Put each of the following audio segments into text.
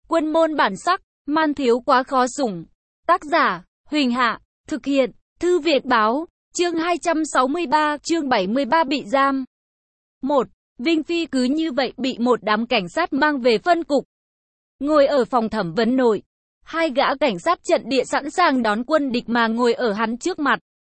Quân môn bản sắc, man thiếu quá khó sủng. Tác giả, Huỳnh Hạ, thực hiện, Thư Việt Báo, chương 263, chương 73 bị giam. 1. Vinh Phi cứ như vậy bị một đám cảnh sát mang về phân cục. Ngồi ở phòng thẩm vấn nội, hai gã cảnh sát trận địa sẵn sàng đón quân địch mà ngồi ở hắn trước mặt.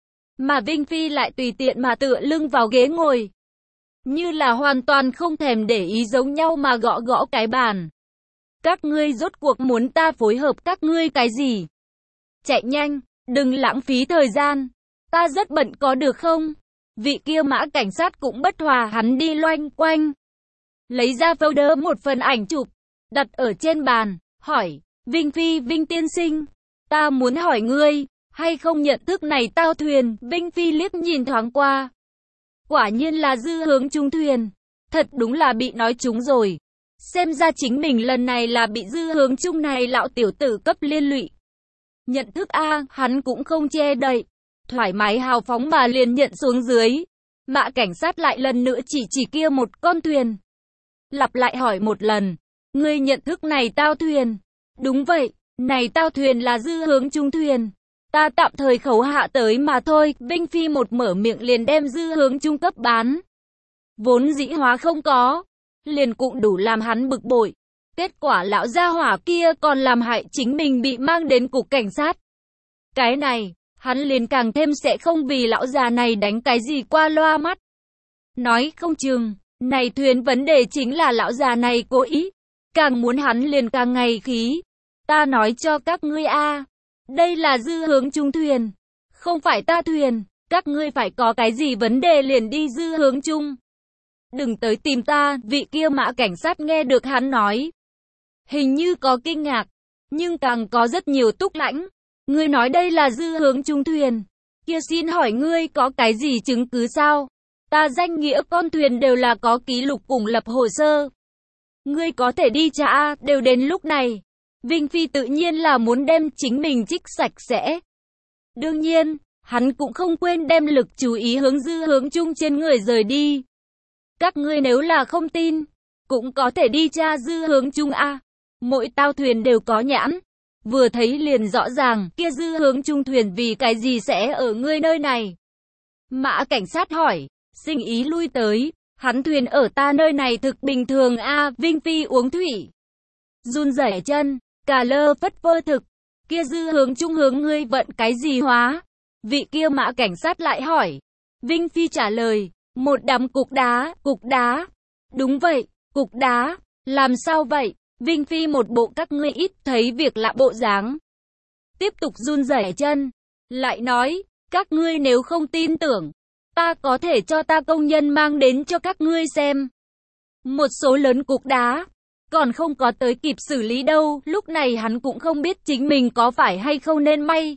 Mà Vinh Phi lại tùy tiện mà tựa lưng vào ghế ngồi. Như là hoàn toàn không thèm để ý giống nhau mà gõ gõ cái bàn. Các ngươi rốt cuộc muốn ta phối hợp các ngươi cái gì? Chạy nhanh, đừng lãng phí thời gian. Ta rất bận có được không? Vị kia mã cảnh sát cũng bất hòa hắn đi loanh quanh. Lấy ra folder một phần ảnh chụp, đặt ở trên bàn, hỏi, Vinh Phi, Vinh tiên sinh, ta muốn hỏi ngươi, hay không nhận thức này tao thuyền? Vinh Phi liếc nhìn thoáng qua. Quả nhiên là dư hướng trung thuyền. Thật đúng là bị nói trúng rồi. Xem ra chính mình lần này là bị dư hướng trung này lão tiểu tử cấp liên lụy. Nhận thức a, hắn cũng không che đậy. Thoải mái hào phóng mà liền nhận xuống dưới. Mã cảnh sát lại lần nữa chỉ kia một con thuyền. Lặp lại hỏi một lần. Ngươi nhận thức này tao thuyền? Đúng vậy, này tao thuyền là dư hướng trung thuyền. Ta tạm thời khấu hạ tới mà thôi. Vinh Phi một mở miệng liền đem dư hướng trung cấp bán. Vốn dĩ hóa không có, liền cũng đủ làm hắn bực bội. Kết quả lão gia hỏa kia còn làm hại chính mình bị mang đến cục cảnh sát. Cái này, hắn liền càng thêm sẽ không vì lão già này đánh cái gì qua loa mắt. Nói không chừng, này thuyền vấn đề chính là lão già này cố ý. Càng muốn hắn liền càng ngày khí. Ta nói cho các ngươi a, đây là dư hướng trung thuyền, không phải ta thuyền. Các ngươi phải có cái gì vấn đề liền đi dư hướng trung. Đừng tới tìm ta. Vị kia mã cảnh sát nghe được hắn nói, hình như có kinh ngạc, nhưng càng có rất nhiều túc lãnh. Ngươi nói đây là dư hướng trung thuyền, kia xin hỏi ngươi có cái gì chứng cứ sao? Ta danh nghĩa con thuyền đều là có ký lục cùng lập hồ sơ. Ngươi có thể đi tra, đều đến lúc này. Vinh Phi tự nhiên là muốn đem chính mình trích sạch sẽ. Đương nhiên, hắn cũng không quên đem lực chú ý hướng dư hướng trung trên người rời đi. Các ngươi nếu là không tin, cũng có thể đi tra dư hướng trung a. Mỗi tao thuyền đều có nhãn. Vừa thấy liền rõ ràng, kia dư hướng trung thuyền vì cái gì sẽ ở ngươi nơi này? Mã cảnh sát hỏi, sinh ý lui tới, hắn thuyền ở ta nơi này thực bình thường a. Vinh Phi uống thủy, run rẩy chân, cà lơ phất phơ thực, kia dư hướng trung hướng ngươi vận cái gì hóa? Vị kia mã cảnh sát lại hỏi. Vinh Phi trả lời, một đám cục đá. Đúng vậy, cục đá. Làm sao vậy? Vinh Phi một bộ các ngươi ít thấy việc lạ bộ dáng. Tiếp tục run rẩy chân. Lại nói, các ngươi nếu không tin tưởng, ta có thể cho ta công nhân mang đến cho các ngươi xem. Một số lớn cục đá, còn không có tới kịp xử lý đâu. Lúc này hắn cũng không biết chính mình có phải hay không nên may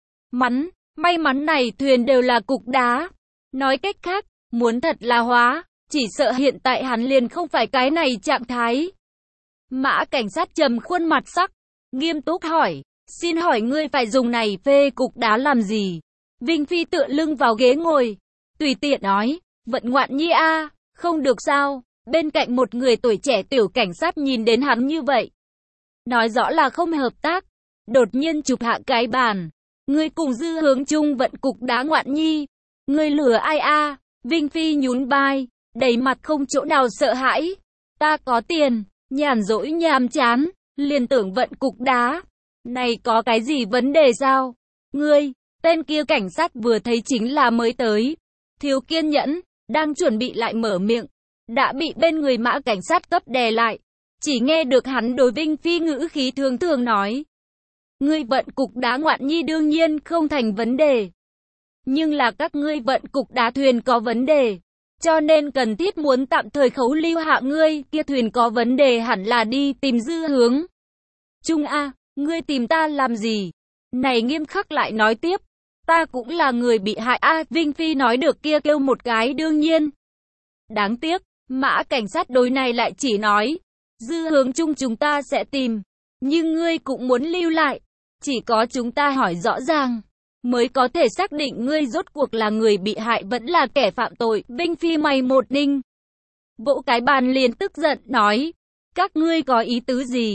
mắn này thuyền đều là cục đá. Nói cách khác, muốn thật là hóa, chỉ sợ hiện tại hắn liền không phải cái này trạng thái. Mã cảnh sát trầm khuôn mặt sắc, nghiêm túc hỏi, xin hỏi ngươi phải dùng này phê cục đá làm gì? Vinh Phi tựa lưng vào ghế ngồi, tùy tiện nói, vận ngoạn nhi a, không được sao? Bên cạnh một người tuổi trẻ tiểu cảnh sát nhìn đến hắn như vậy, nói rõ là không hợp tác, đột nhiên chụp hạ cái bàn. Ngươi cùng dư hướng trung vận cục đá ngoạn nhi, ngươi lừa ai a? Vinh Phi nhún vai, đầy mặt không chỗ nào sợ hãi. Ta có tiền, nhàn rỗi nhàm chán, liền tưởng vận cục đá. Này có cái gì vấn đề sao? Ngươi, tên kia cảnh sát vừa thấy chính là mới tới. Thiếu kiên nhẫn, đang chuẩn bị lại mở miệng, đã bị bên người mã cảnh sát cấp đè lại. Chỉ nghe được hắn đối Vinh Phi ngữ khí thường thường nói. Ngươi vận cục đá ngoạn nhi đương nhiên không thành vấn đề. Nhưng là các ngươi vận cục đá thuyền có vấn đề. Cho nên cần thiết muốn tạm thời khấu lưu hạ ngươi, kia thuyền có vấn đề hẳn là đi tìm dư hướng trung a. Ngươi tìm ta làm gì? Này nghiêm khắc lại nói tiếp. Ta cũng là người bị hại a. Vinh Phi nói được kia kêu một cái đương nhiên. Đáng tiếc, mã cảnh sát đối này lại chỉ nói. Dư hướng trung chúng ta sẽ tìm. Nhưng ngươi cũng muốn lưu lại. Chỉ có chúng ta hỏi rõ ràng, mới có thể xác định ngươi rốt cuộc là người bị hại vẫn là kẻ phạm tội. Vinh Phi mày một ninh, vỗ cái bàn liền tức giận nói, các ngươi có ý tứ gì?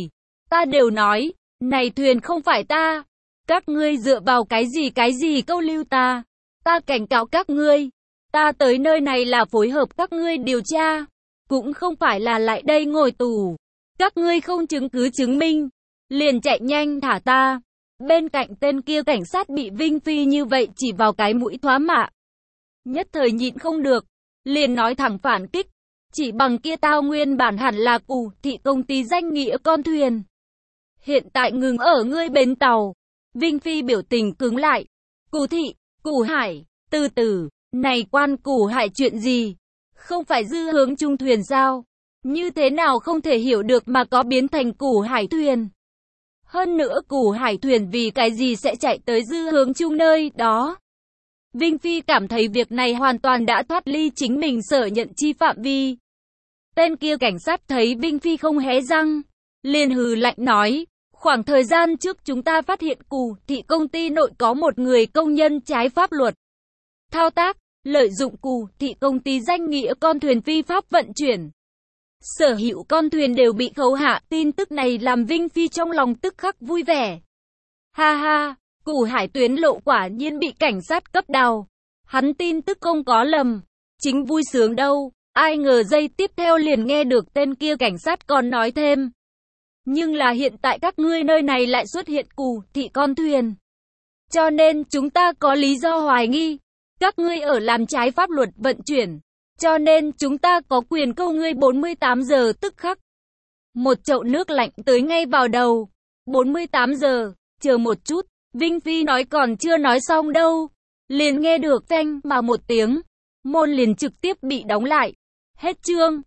Ta đều nói, này thuyền không phải ta. Các ngươi dựa vào cái gì câu lưu ta. Ta cảnh cáo các ngươi. Ta tới nơi này là phối hợp các ngươi điều tra. Cũng không phải là lại đây ngồi tù. Các ngươi không chứng cứ chứng minh. Liền chạy nhanh thả ta. Bên cạnh tên kia cảnh sát bị Vinh Phi như vậy chỉ vào cái mũi thoá mạ. Nhất thời nhịn không được. Liền nói thẳng phản kích. Chỉ bằng kia tao nguyên bản hẳn là Cù Thị công ty danh nghĩa con thuyền. Hiện tại ngừng ở ngươi bến tàu. Vinh Phi biểu tình cứng lại. Cù Thị, Cù Hải, từ từ, này quan Cù Hải chuyện gì? Không phải Dư Hướng Trung thuyền sao? Như thế nào không thể hiểu được mà có biến thành Cù Hải thuyền? Hơn nữa Cù Hải thuyền vì cái gì sẽ chạy tới Dư Hướng Trung nơi đó? Vinh Phi cảm thấy việc này hoàn toàn đã thoát ly chính mình sở nhận chi phạm vi. Tên kia cảnh sát thấy Vinh Phi không hé răng, liền hừ lạnh nói, khoảng thời gian trước chúng ta phát hiện Cù Thị công ty nội có một người công nhân trái pháp luật. Thao tác, lợi dụng Cù Thị công ty danh nghĩa con thuyền phi pháp vận chuyển. Sở hữu con thuyền đều bị khấu hạ, tin tức này làm Vinh Phi trong lòng tức khắc vui vẻ. Ha ha, Cù Hải tuyến lộ quả nhiên bị cảnh sát cấp đào. Hắn tin tức không có lầm, chính vui sướng đâu. Ai ngờ giây tiếp theo liền nghe được tên kia cảnh sát còn nói thêm. Nhưng là hiện tại các ngươi nơi này lại xuất hiện Cù Thị con thuyền. Cho nên chúng ta có lý do hoài nghi. Các ngươi ở làm trái pháp luật vận chuyển. Cho nên chúng ta có quyền câu ngươi 48 giờ tức khắc. Một chậu nước lạnh tới ngay vào đầu. 48 giờ, chờ một chút. Vinh Phi nói còn chưa nói xong đâu. Liền nghe được phanh mà một tiếng. Môn liền trực tiếp bị đóng lại. Hết chương.